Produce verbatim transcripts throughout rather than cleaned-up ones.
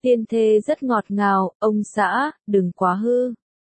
Tiên thê rất ngọt ngào, ông xã, đừng quá hư.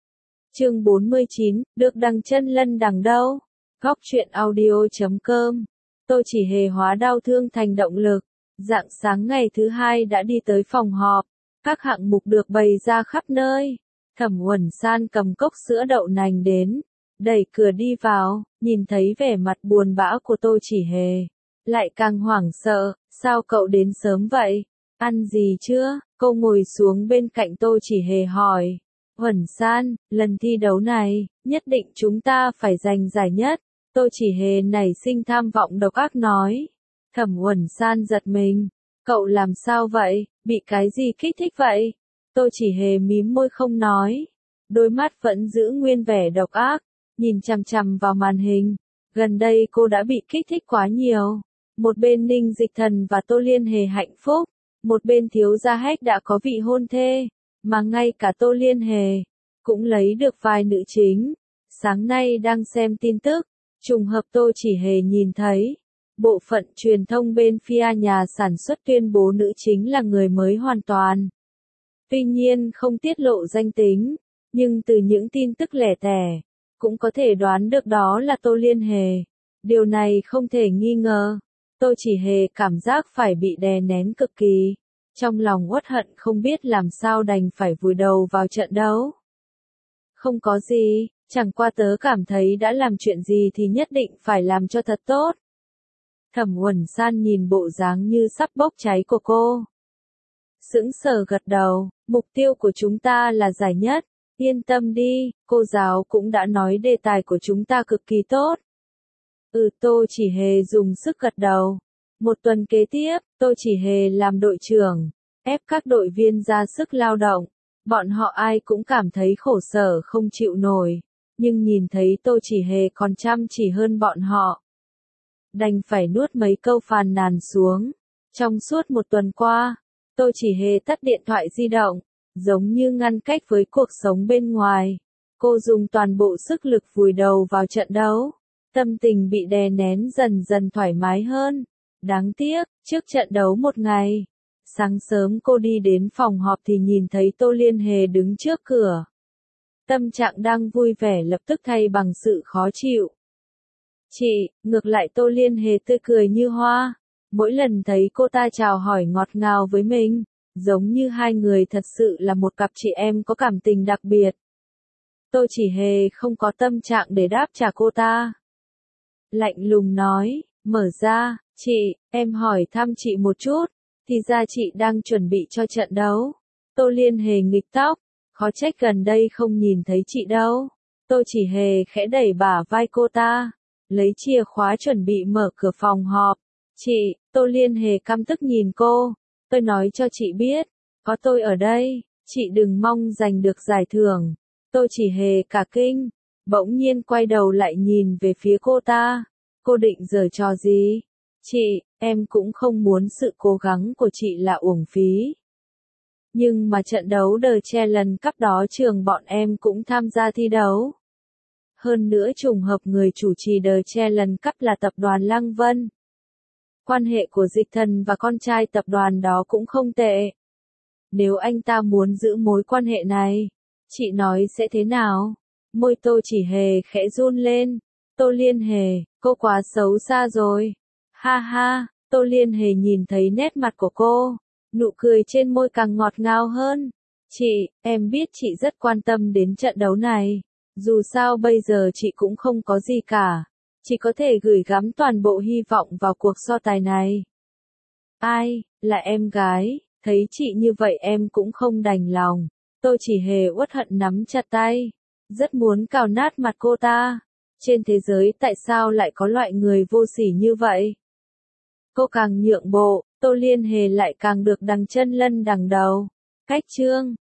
Chương bốn mươi chín, được đằng chân lân đằng đâu? Góc truyện audio chấm com. Tôi chỉ hề hóa đau thương thành động lực. Rạng sáng ngày thứ hai đã đi tới phòng họp. Các hạng mục được bày ra khắp nơi. Thẩm Uẩn San cầm cốc sữa đậu nành đến, đẩy cửa đi vào, nhìn thấy vẻ mặt buồn bã của Tô Chỉ Hề, lại càng hoảng sợ. Sao cậu đến sớm vậy? Ăn gì chưa? Cô ngồi xuống bên cạnh Tô Chỉ Hề hỏi. Uẩn San, lần thi đấu này, nhất định chúng ta phải giành giải nhất. Tô Chỉ Hề nảy sinh tham vọng độc ác nói. Thẩm Uẩn San giật mình. Cậu làm sao vậy? Bị cái gì kích thích vậy? Tô Chỉ Hề mím môi không nói. Đôi mắt vẫn giữ nguyên vẻ độc ác, nhìn chằm chằm vào màn hình. Gần đây cô đã bị kích thích quá nhiều. Một bên Ninh Dịch Thần và Tô Liên Hề hạnh phúc, một bên Thiếu Gia Hách đã có vị hôn thê, mà ngay cả Tô Liên Hề cũng lấy được vai nữ chính. Sáng nay đang xem tin tức, trùng hợp Tô Chỉ Hề nhìn thấy bộ phận truyền thông bên phía nhà sản xuất tuyên bố nữ chính là người mới hoàn toàn. Tuy nhiên không tiết lộ danh tính, nhưng từ những tin tức lẻ tẻ, cũng có thể đoán được đó là Tô Liên Hề. Điều này không thể nghi ngờ. Tô Chỉ Hề cảm giác phải bị đè nén cực kỳ. Trong lòng uất hận không biết làm sao đành phải vùi đầu vào trận đấu. Không có gì, chẳng qua tớ cảm thấy đã làm chuyện gì thì nhất định phải làm cho thật tốt. Thẩm Uẩn San nhìn bộ dáng như sắp bốc cháy của cô. Sững sờ gật đầu, mục tiêu của chúng ta là giải nhất. Yên tâm đi, cô giáo cũng đã nói đề tài của chúng ta cực kỳ tốt. Ừ, Tô Chỉ Hề dùng sức gật đầu. Một tuần kế tiếp, Tô Chỉ Hề làm đội trưởng, ép các đội viên ra sức lao động. Bọn họ ai cũng cảm thấy khổ sở không chịu nổi, nhưng nhìn thấy Tô Chỉ Hề còn chăm chỉ hơn bọn họ, đành phải nuốt mấy câu phàn nàn xuống. Trong suốt một tuần qua, Tô Chỉ Hề tắt điện thoại di động, giống như ngăn cách với cuộc sống bên ngoài. Cô dùng toàn bộ sức lực vùi đầu vào trận đấu. Tâm tình bị đè nén dần dần thoải mái hơn. Đáng tiếc, trước trận đấu một ngày, sáng sớm cô đi đến phòng họp thì nhìn thấy Tô Liên Hề đứng trước cửa. Tâm trạng đang vui vẻ lập tức thay bằng sự khó chịu. Chị, ngược lại Tô Liên Hề tươi cười như hoa. Mỗi lần thấy cô ta chào hỏi ngọt ngào với mình, giống như hai người thật sự là một cặp chị em có cảm tình đặc biệt. Tô Chỉ Hề không có tâm trạng để đáp trả cô ta. Lạnh lùng nói, mở ra, chị, em hỏi thăm chị một chút, thì ra chị đang chuẩn bị cho trận đấu. Tô Liên Hề nghịch tóc, khó trách gần đây không nhìn thấy chị đâu. Tô Chỉ Hề khẽ đẩy bả vai cô ta, lấy chìa khóa chuẩn bị mở cửa phòng họp. Chị, Tô Liên Hề căm tức nhìn cô, tôi nói cho chị biết, có tôi ở đây, chị đừng mong giành được giải thưởng. Tô Chỉ Hề cả kinh, bỗng nhiên quay đầu lại nhìn về phía cô ta. Cô định giở trò gì? Chị, em cũng không muốn sự cố gắng của chị là uổng phí. Nhưng mà trận đấu The Challenge Cup đó trường bọn em cũng tham gia thi đấu. Hơn nữa trùng hợp người chủ trì The Challenge Cup là tập đoàn Lăng Vân. Quan hệ của Dịch Thần và con trai tập đoàn đó cũng không tệ. Nếu anh ta muốn giữ mối quan hệ này, chị nói sẽ thế nào? Môi Tô Chỉ Hề khẽ run lên. Tô Liên Hề, cô quá xấu xa rồi. Ha ha, Tô Liên Hề nhìn thấy nét mặt của cô, nụ cười trên môi càng ngọt ngào hơn. Chị, em biết chị rất quan tâm đến trận đấu này. Dù sao bây giờ chị cũng không có gì cả. Chị có thể gửi gắm toàn bộ hy vọng vào cuộc so tài này. Ai, là em gái, thấy chị như vậy em cũng không đành lòng. Tô Chỉ Hề uất hận nắm chặt tay, rất muốn cào nát mặt cô ta. Trên thế giới tại sao lại có loại người vô sỉ như vậy? Cô càng nhượng bộ, Tô Liên Hề lại càng được đằng chân lân đằng đầu. Cách chương